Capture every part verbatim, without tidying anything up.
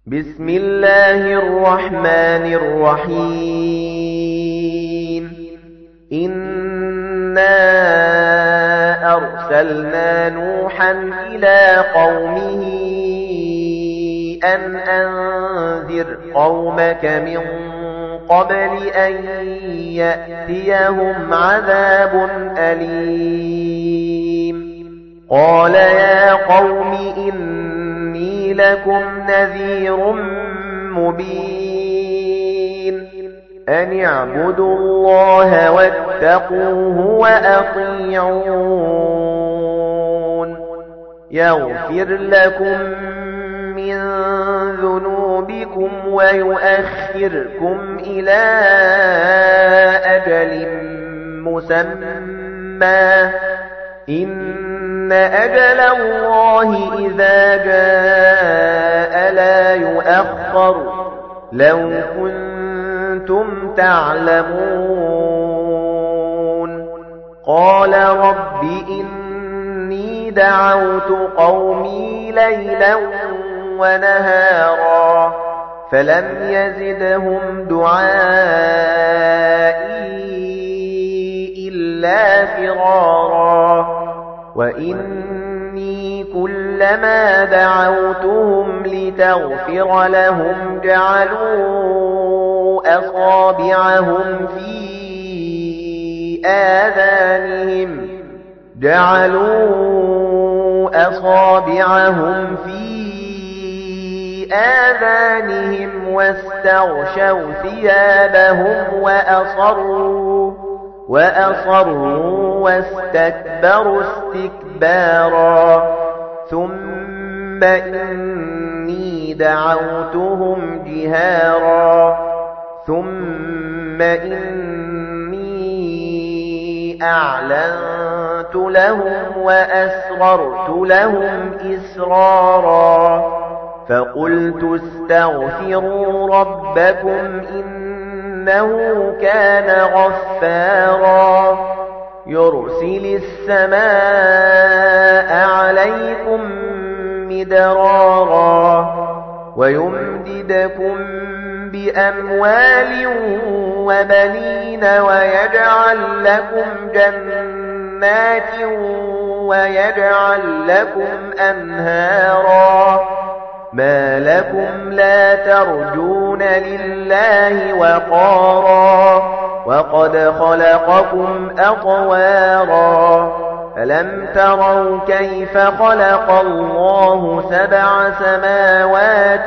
بسم الله الرحمن الرحيم إنا أرسلنا نوحا إلى قومه أن أنذر قومك من قبل أن يأتيهم عذاب أليم قال يا قوم إني لكم نذير مبين أن اعبدوا الله واتقوه وأطيعون يغفر لكم من ذنوبكم ويؤخركم إلى أجل مسمى إن أجل الله إذا جاء لا يؤخر لو كنتم تعلمون قال رب إني دعوت قومي ليلا ونهارا فلم يزدهم دعائي إلا فرارا وإني كلما دعوتهم لتغفر لهم جعلوا أصابعهم في آذانهم جعلوا أصابعهم في آذانهم واستغشوا ثيابهم وأصروا وأصروا واستكبروا استكبارا ثم إني دعوتهم جهارا ثم إني أعلنت لهم وأسررت لهم إسرارا فقلت استغفروا ربكم إنه كان غفارا يرسل السماء عليكم مدرارا ويمددكم بأموال وبنين ويجعل لكم جنات ويجعل لكم أنهارا ما لكم لا ترجون لله وقارا وقد خلقكم أطوارا ألم تروا كيف خلق الله سبع سماوات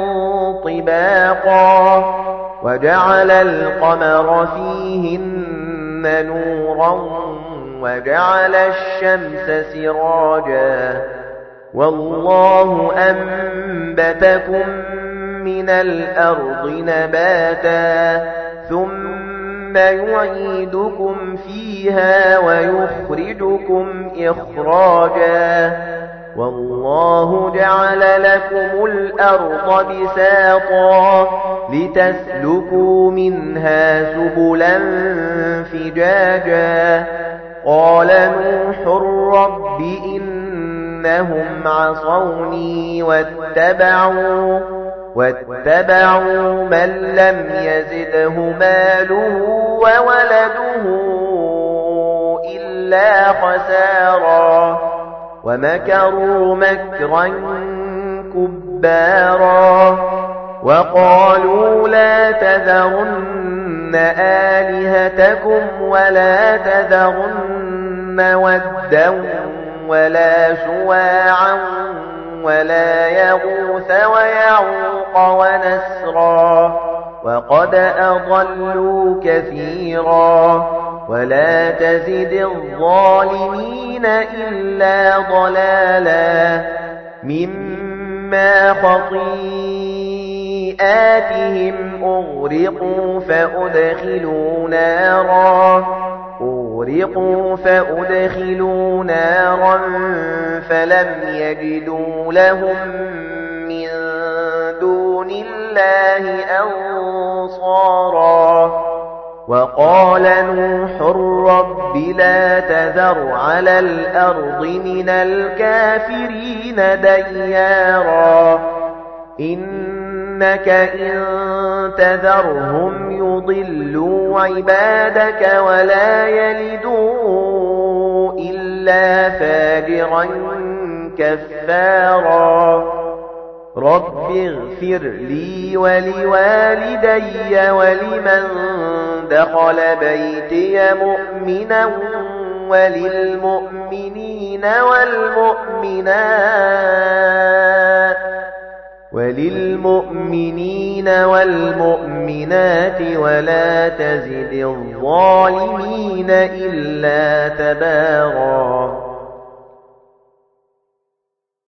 طباقا وجعل القمر فيهن نورا وجعل الشمس سراجا والله أنبتكم من الأرض نباتا ثم يعيدكم فيها ويخرجكم إخراجا والله جعل لكم الأرض بساطا لتسلكوا منها سبلا فجاجا قال نوح رب إنهم عصوني واتبعوا واتبعوا من لم يزده ماله وولده إلا خسارا ومكروا مكرا كبارا وقالوا لا تذرن آلهتكم ولا تذرن ودا ولا سواعا ولا يغوث ويعوق ونسرا وقد أضلوا كثيرا ولا تزد الظالمين إلا ضلالا مما خطيئاتهم أغرقوا فأدخلوا نارا أغرقوا فأدخلوا نارا فلم يجدوا لهم من دون الله أنصارا وقال نوح رب لا تذر على الأرض من الكافرين ديارا إن إنك إن تذرهم يضلوا عبادك ولا يلدوا إلا فاجرا كفارا رب اغفر لي ولوالدي ولمن دخل بيتي مؤمنا وللمؤمنين والمؤمنات وللمؤمنين والمؤمنات ولا تزد الظالمين إلا تباراً